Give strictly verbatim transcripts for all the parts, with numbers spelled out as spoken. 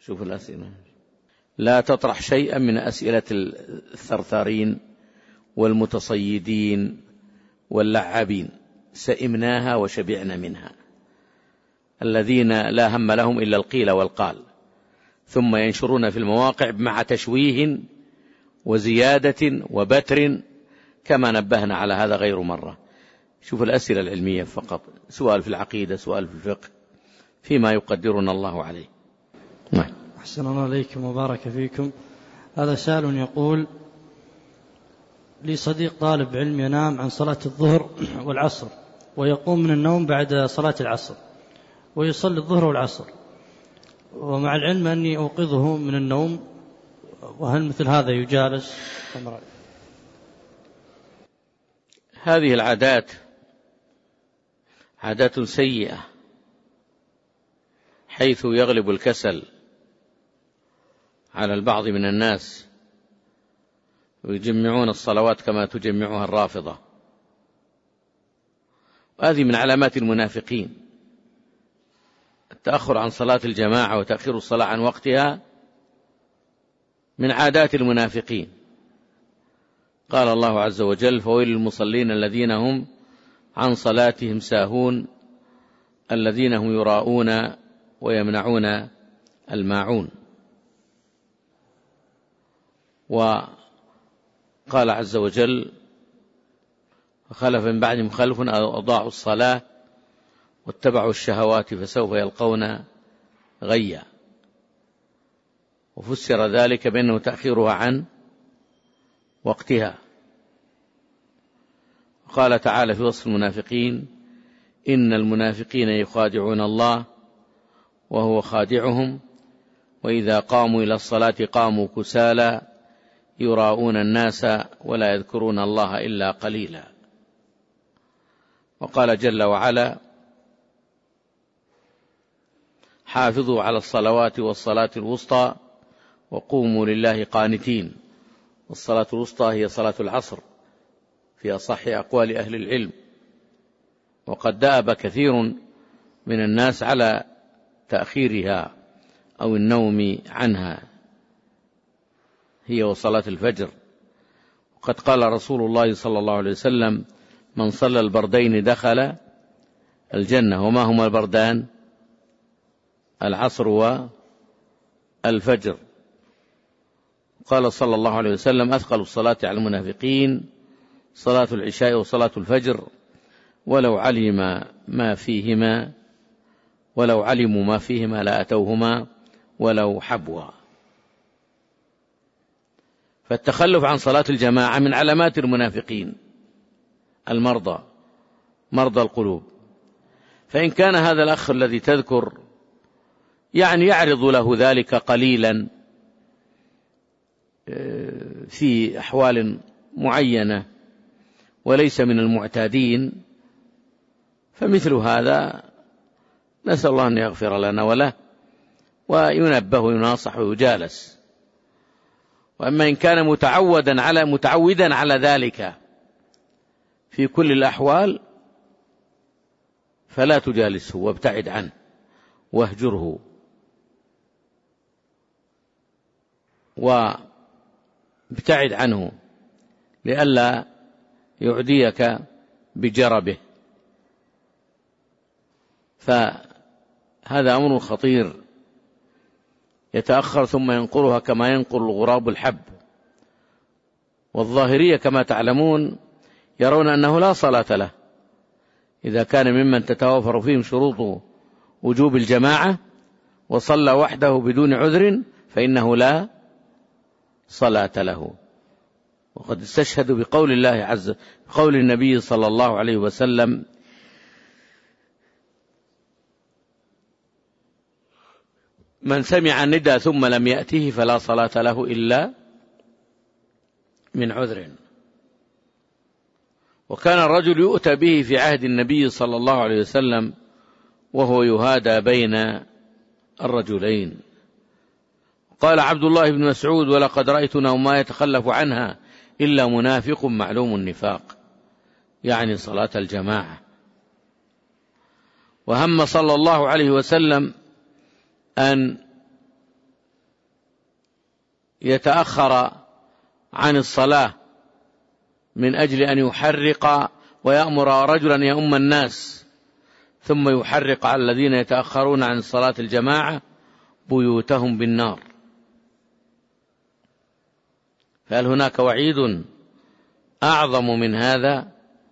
شوف الأسئلة، لا تطرح شيئا من أسئلة الثرثارين والمتصيدين واللعابين، سئمناها وشبعنا منها، الذين لا هم لهم إلا القيل والقال، ثم ينشرون في المواقع مع تشويه وزيادة وبتر، كما نبهنا على هذا غير مرة. شوف الأسئلة العلمية فقط، سؤال في العقيدة، سؤال في الفقه، فيما يقدرنا الله عليه. نعم. أحسن الله عليكم وبارك فيكم. هذا سائل يقول: لي صديق طالب علم ينام عن صلاة الظهر والعصر، ويقوم من النوم بعد صلاة العصر، ويصلي الظهر والعصر، ومع العلم أني أوقظه من النوم، وهل مثل هذا يجالس؟ هذه العادات عادات سيئة، حيث يغلب الكسل على البعض من الناس ويجمعون الصلوات كما تجمعها الرافضة، وهذه من علامات المنافقين. التأخر عن صلاة الجماعة وتأخير الصلاة عن وقتها من عادات المنافقين. قال الله عز وجل: فويل للمصلين الذين هم عن صلاتهم ساهون الذين هم يراءون ويمنعون الماعون. وقال عز وجل: فخلف من بعدهم خلف أضاعوا الصلاة واتبعوا الشهوات فسوف يلقون غيا. وفسر ذلك بأنه تأخيرها عن وقتها. قال تعالى في وصف المنافقين: إن المنافقين يخادعون الله وهو خادعهم وإذا قاموا إلى الصلاة قاموا كسالى يراءون الناس ولا يذكرون الله إلا قليلا. وقال جل وعلا: حافظوا على الصلوات والصلاة الوسطى وقوموا لله قانتين. والصلاة الوسطى هي صلاة العصر في أصح أقوال أهل العلم، وقد دأب كثير من الناس على تأخيرها أو النوم عنها، هي وصلاة الفجر. وقد قال رسول الله صلى الله عليه وسلم: من صلى البردين دخل الجنة. وما هما البردان؟ العصر والفجر. قال صلى الله عليه وسلم: أثقل الصلاة على المنافقين صلاة العشاء وصلاة الفجر ولو علم ما فيهما ولو علموا ما فيهما لأتوهما ولو حبوا. فالتخلف عن صلاة الجماعة من علامات المنافقين المرضى، مرضى القلوب. فإن كان هذا الأخ الذي تذكر يعني يعرض له ذلك قليلا في أحوال معينة وليس من المعتادين، فمثل هذا نسأل الله أن يغفر لنا وله وينبه ويناصح ويجالس. وأما إن كان متعودا على متعودا على ذلك في كل الأحوال فلا تجالسه وابتعد عنه واهجره، وابتعد عنه لئلا يعديك بجربه. فهذا أمر خطير يتأخر ثم ينقرها كما ينقر الغراب الحب. والظاهرية كما تعلمون يرون أنه لا صلاة له إذا كان ممن تتوافر فيهم شروط وجوب الجماعة وصلى وحده بدون عذر فإنه لا صلاة له. وقد استشهدوا بقول الله عز بقول النبي صلى الله عليه وسلم: من سمع الندى ثم لم يأته فلا صلاة له إلا من عذر. وكان الرجل يؤتى به في عهد النبي صلى الله عليه وسلم وهو يهادى بين الرجلين. قال عبد الله بن مسعود: ولقد رأيتنا وما يتخلف عنها إلا منافق معلوم النفاق، يعني صلاة الجماعة. وهم صلى الله عليه وسلم أن يتأخر عن الصلاة من أجل أن يحرق ويأمر رجلا يؤم الناس ثم يحرق على الذين يتأخرون عن صلاة الجماعة بيوتهم بالنار، فهل هناك وعيد أعظم من هذا؟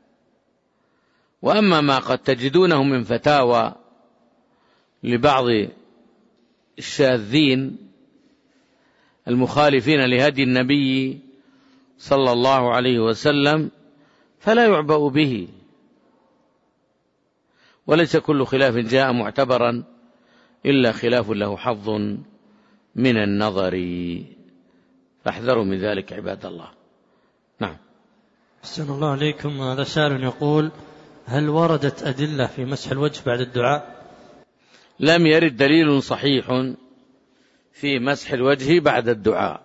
وأما ما قد تجدونه من فتاوى لبعض الشاذين المخالفين لهدي النبي صلى الله عليه وسلم فلا يعبأ به، وليس كل خلاف جاء معتبرا إلا خلاف له حظ من النظر، فاحذروا من ذلك عباد الله. نعم. أحسن الله عليكم. هذا سائل يقول: هل وردت أدلة في مسح الوجه بعد الدعاء؟ لم يرد دليل صحيح في مسح الوجه بعد الدعاء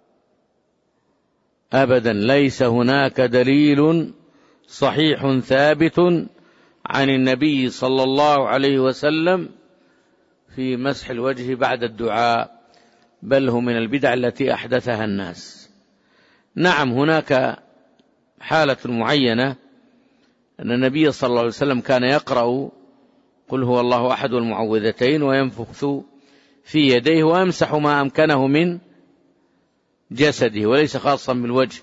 أبدا، ليس هناك دليل صحيح ثابت عن النبي صلى الله عليه وسلم في مسح الوجه بعد الدعاء، بل هو من البدع التي أحدثها الناس. نعم، هناك حالة معينة أن النبي صلى الله عليه وسلم كان يقرأ قل هو الله أحد والمعوذتين وينفخ في يديه ويمسح ما أمكنه من جسده وليس خاصا بالوجه،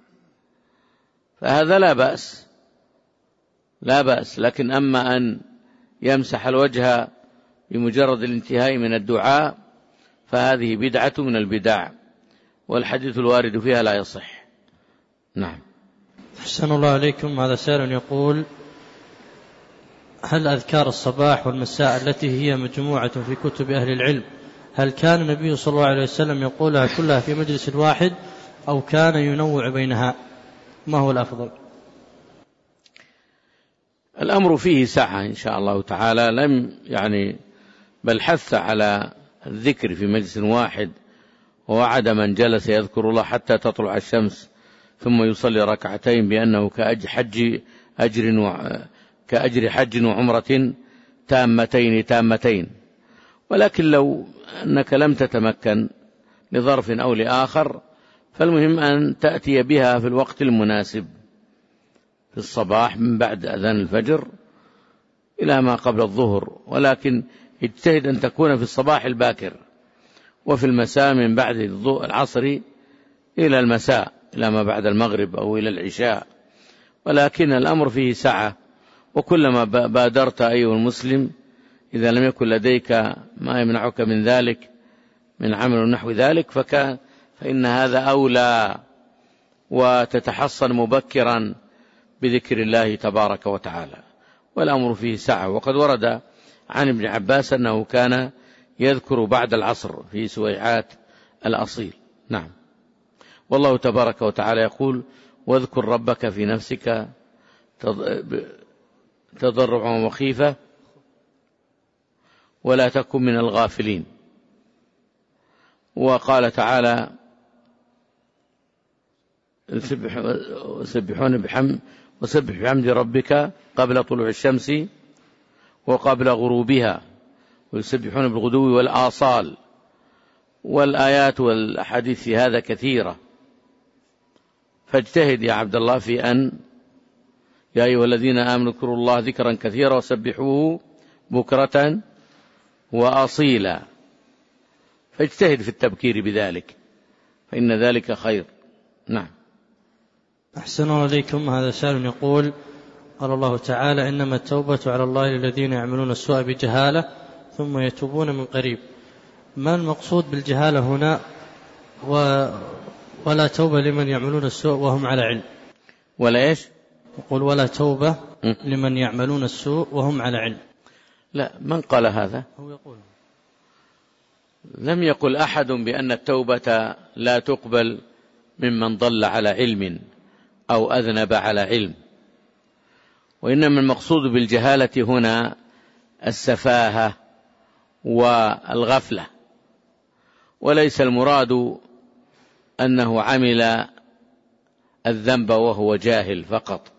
فهذا لا بأس لا بأس لكن أما أن يمسح الوجه بمجرد الانتهاء من الدعاء فهذه بدعة من البدع، والحديث الوارد فيها لا يصح. نعم. أحسن الله عليكم. هذا سائل يقول: هل أذكار الصباح والمساء التي هي مجموعة في كتب أهل العلم هل كان النبي صلى الله عليه وسلم يقولها كلها في مجلس واحد أو كان ينوع بينها؟ ما هو الأفضل؟ الأمر فيه سعة إن شاء الله تعالى، لم يعني بل حث على الذكر في مجلس واحد، ووعد من جلس يذكر الله حتى تطلع الشمس ثم يصلي ركعتين بأنه كأجر أجر كأجر حج وعمرة تامتين تامتين. ولكن لو أنك لم تتمكن لظرف أو لآخر فالمهم أن تأتي بها في الوقت المناسب في الصباح من بعد أذان الفجر إلى ما قبل الظهر، ولكن اجتهد أن تكون في الصباح الباكر، وفي المساء من بعد العصر إلى المساء إلى ما بعد المغرب أو إلى العشاء، ولكن الأمر فيه سعة، وكلما بادرت أيها المسلم إذا لم يكن لديك ما يمنعك من ذلك من عمل نحو ذلك فكان فإن هذا أولى، وتتحصن مبكرا بذكر الله تبارك وتعالى، والأمر فيه سعة. وقد ورد عن ابن عباس أنه كان يذكر بعد العصر في سويعات الأصيل. نعم. والله تبارك وتعالى يقول: واذكر ربك في نفسك تضرعا وخيفة ولا تكن من الغافلين. وقال تعالى: يسبحون بحمد وسبح بحمد ربك قبل طلوع الشمس وقبل غروبها ويسبحون بالغدو والآصال. والآيات والأحاديث في هذا كثيرة، فاجتهد يا عبد الله في أن يا أيها الذين آمنوا اذكروا الله ذكرا كثيرا وسبحوه بكرة وأصيلا، فاجتهد في التبكير بذلك فإن ذلك خير. نعم. أحسن الله عليكم. هذا سائل يقول: قال الله تعالى: إنما التوبة على الله للذين يعملون السوء بجهالة ثم يتوبون من قريب. ما المقصود بالجهالة هنا؟ و... ولا توبة لمن يعملون السوء وهم على علم. ولا إيش؟ يقول: ولا توبة لمن يعملون السوء وهم على علم. لا، من قال هذا؟ هو يقول. لم يقل أحد بأن التوبة لا تقبل ممن ضل على علم أو أذنب على علم، وإنما المقصود بالجهالة هنا السفاهة والغفلة، وليس المراد أنه عمل الذنب وهو جاهل فقط،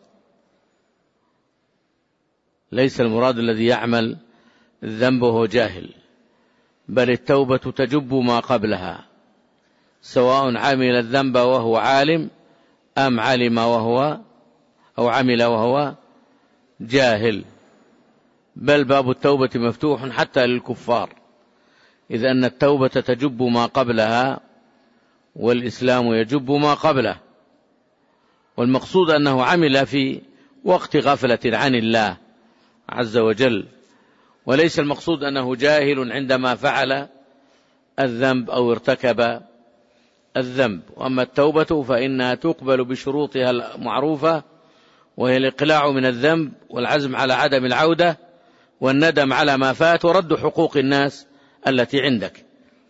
ليس المراد الذي يعمل الذنب وهو جاهل، بل التوبة تجب ما قبلها سواء عمل الذنب وهو عالم أم علم وهو أو عمل وهو جاهل، بل باب التوبة مفتوح حتى للكفار، إذ أن التوبة تجب ما قبلها والإسلام يجب ما قبله، والمقصود أنه عمل في وقت غفلة عن الله عز وجل، وليس المقصود أنه جاهل عندما فعل الذنب أو ارتكب الذنب. وأما التوبة فإنها تقبل بشروطها المعروفة، وهي الإقلاع من الذنب والعزم على عدم العودة والندم على ما فات ورد حقوق الناس التي عندك.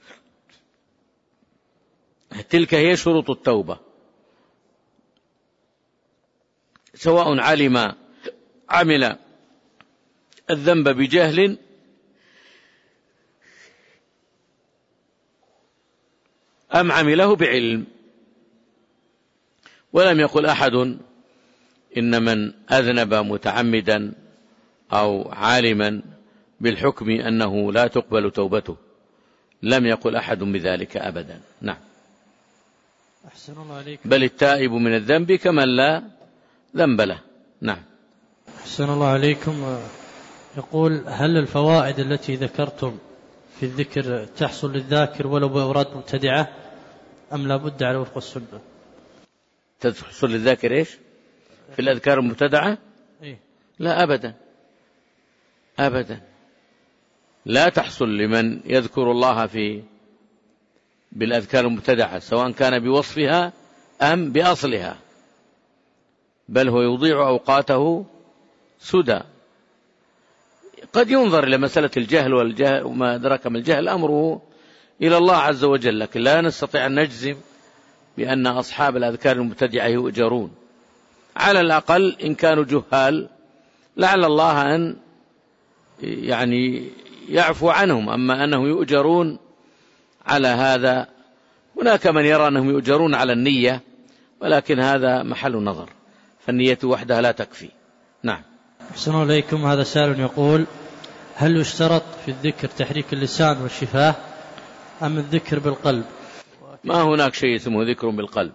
تلك هي شروط التوبة، سواء علم عمل الذنب بجهل أم عمله بعلم. ولم يقل أحد إن من أذنب متعمدا أو عالما بالحكم أنه لا تقبل توبته، لم يقل أحد بذلك أبدا. نعم. أحسن الله عليكم. بل التائب من الذنب كمن لا ذنب له. نعم. أحسن الله عليكم. يقول: هل الفوائد التي ذكرتم في الذكر تحصل للذاكر ولو بأوراد مبتدعة أم لا بد على وفق السنة؟ تحصل للذاكر إيش في الأذكار المبتدعة؟ إيه؟ لا أبدا أبدا، لا تحصل لمن يذكر الله في بالأذكار المبتدعة، سواء كان بوصفها أم بأصلها، بل هو يضيع أوقاته سدى. قد ينظر إلى مسألة الجهل والجهل وما أدرك ما الجهل، أمره إلى الله عز وجل، لكن لا نستطيع أن نجزم بأن أصحاب الأذكار المبتدعة يؤجرون. على الأقل إن كانوا جهال لعل الله أن يعني يعفو عنهم، أما أنه يؤجرون على هذا، هناك من يرى أنهم يؤجرون على النية، ولكن هذا محل نظر، فالنية وحدها لا تكفي. نعم. أحسن الله إليكم. هذا سائل يقول: هل يشترط في الذكر تحريك اللسان والشفاه أم الذكر بالقلب؟ ما هناك شيء اسمه ذكر بالقلب،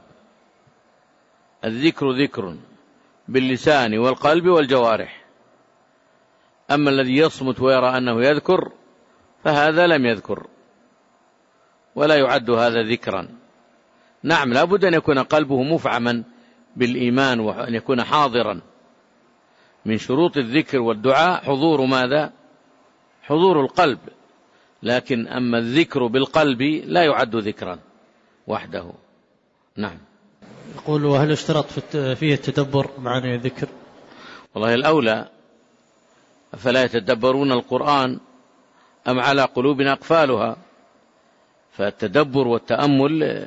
الذكر ذكر باللسان والقلب والجوارح، أما الذي يصمت ويرى أنه يذكر فهذا لم يذكر ولا يعد هذا ذكرا. نعم، لا بد أن يكون قلبه مفعما بالإيمان وأن يكون حاضرا. من شروط الذكر والدعاء حضور ماذا؟ حضور القلب، لكن أما الذكر بالقلب لا يعد ذكرا وحده. نعم. يقول: وهل اشترط فيه التدبر معنى الذكر؟ والله الأولى، فلا يتدبرون القرآن أم على قلوب أقفالها، فالتدبر والتأمل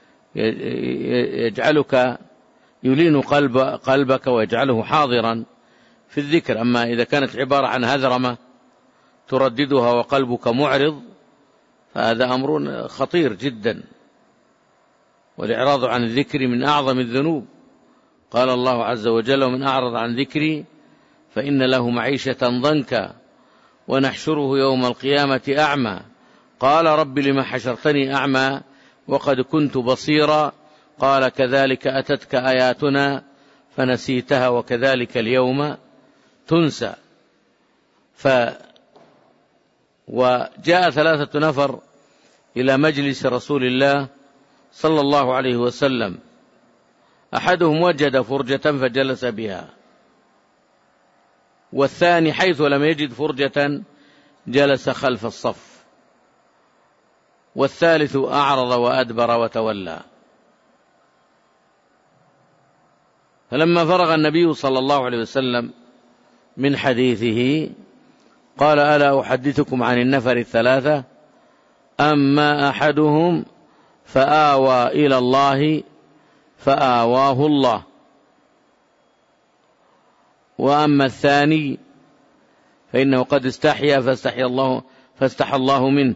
يجعلك يلين قلب قلبك ويجعله حاضرا في الذكر. أما إذا كانت عبارة عن هذرمة ترددها وقلبك معرض فهذا أمر خطير جدا، والإعراض عن الذكر من أعظم الذنوب. قال الله عز وجل: ومن أعرض عن ذكري فإن له معيشة ضنكا ونحشره يوم القيامة أعمى قال رب لما حشرتني أعمى وقد كنت بصيرا قال كذلك أتتك آياتنا فنسيتها وكذلك اليوم تنسى. ف وجاء ثلاثة نفر إلى مجلس رسول الله صلى الله عليه وسلم، أحدهم وجد فرجة فجلس بها، والثاني حيث لم يجد فرجة جلس خلف الصف، والثالث أعرض وأدبر وتولى. فلما فرغ النبي صلى الله عليه وسلم من حديثه قال: ألا أحدثكم عن النفر الثلاثة؟ أما أحدهم فآوى إلى الله فآواه الله، وأما الثاني فإنه قد استحيا فاستحي الله فاستحى الله منه،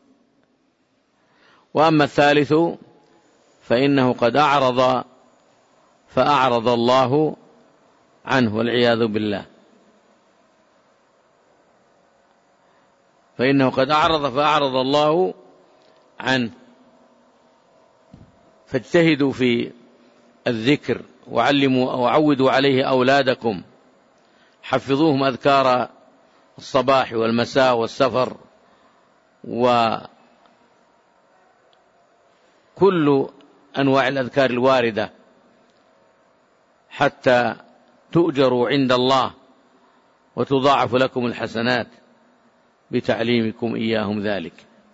وأما الثالث فإنه قد أعرض فأعرض الله عنه والعياذ بالله. فإنه قد أعرض فأعرض الله عنه. فاجتهدوا في الذكر وعلموا وعودوا عليه أولادكم، حفظوهم أذكار الصباح والمساء والسفر وكل أنواع الأذكار الواردة حتى تؤجروا عند الله وتضاعف لكم الحسنات بتعليمكم إياهم ذلك.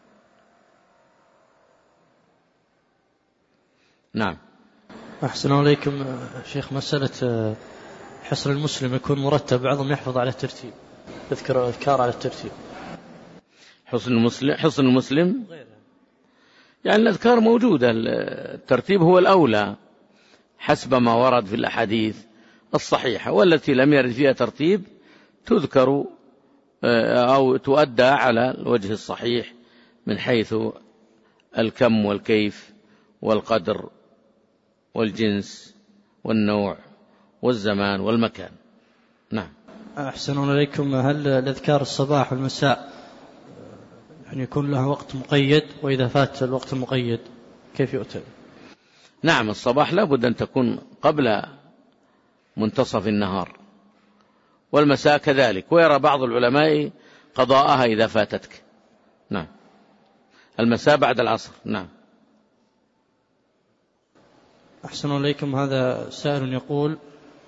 نعم. أحسن عليكم شيخ، مسألة حصر المسلم يكون مرتب، بعضهم يحفظ على الترتيب، يذكر أذكار على الترتيب. حصن المسلم حصن المسلم يعني الأذكار موجودة، الترتيب هو الأولى حسب ما ورد في الأحاديث الصحيحة، والتي لم يرد فيها ترتيب تذكر أو تؤدى على الوجه الصحيح من حيث الكم والكيف والقدر والجنس والنوع والزمان والمكان. نعم. أحسن عليكم، هل الأذكار الصباح والمساء يعني يكون لها وقت مقيد، وإذا فات الوقت المقيد كيف يؤتى؟ نعم، الصباح لا بد أن تكون قبل منتصف النهار، والمساء كذلك، ويرى بعض العلماء قضاءها إذا فاتتك. نعم، المساء بعد العصر. نعم. أحسن عليكم، هذا سائل يقول: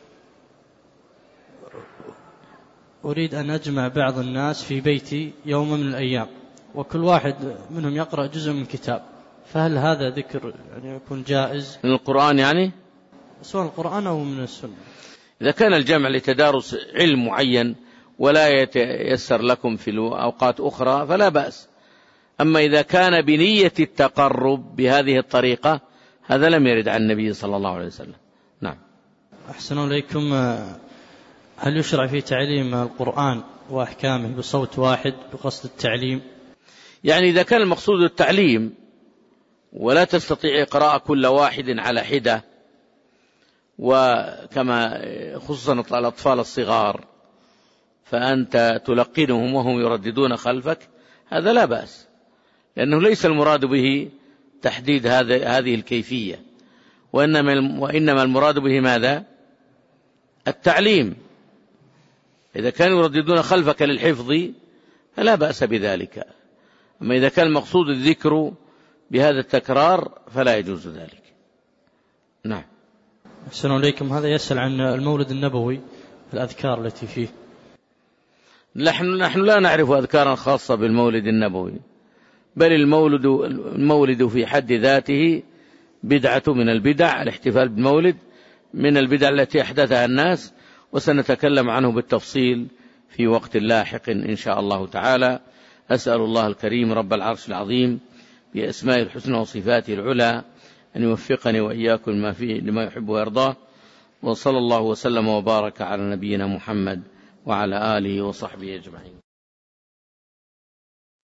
أريد أن أجمع بعض الناس في بيتي يوم من الأيام، وكل واحد منهم يقرأ جزء من كتاب، فهل هذا ذكر يعني يكون جائز؟ من القرآن يعني؟ سواء القرآن أو من السنة. إذا كان الجمع لتدارس علم معين ولا يتيسر لكم في أوقات أخرى فلا بأس، أما إذا كان بنية التقرب بهذه الطريقة هذا لم يرد عن النبي صلى الله عليه وسلم. نعم. أحسن عليكم، هل يشرع في تعليم القرآن وأحكامه بصوت واحد بقصد التعليم؟ يعني إذا كان المقصود التعليم ولا تستطيع قراءة كل واحد على حدة، وكما خصوصا الأطفال الصغار فأنت تلقنهم وهم يرددون خلفك، هذا لا بأس، لأنه ليس المراد به تحديد هذه الكيفية، وإنما, وإنما المراد به ماذا؟ التعليم. إذا كانوا يرددون خلفك للحفظ فلا بأس بذلك، أما إذا كان المقصود الذكر بهذا التكرار فلا يجوز ذلك. نعم. أحسن عليكم، هذا يسأل عن المولد النبوي، الأذكار التي فيه. نحن, نحن لا نعرف أذكارا خاصة بالمولد النبوي، بل المولد, المولد في حد ذاته بدعة من البدع، الاحتفال بالمولد من البدع التي أحدثها الناس، وسنتكلم عنه بالتفصيل في وقت لاحق إن شاء الله تعالى. أسأل الله الكريم رب العرش العظيم بأسماء الحسنى وصفاته العلى أن يوفقني وإياكم لما فيه لما يحب ويرضاه، وصلى الله وسلم وبارك على نبينا محمد وعلى آله وصحبه أجمعين.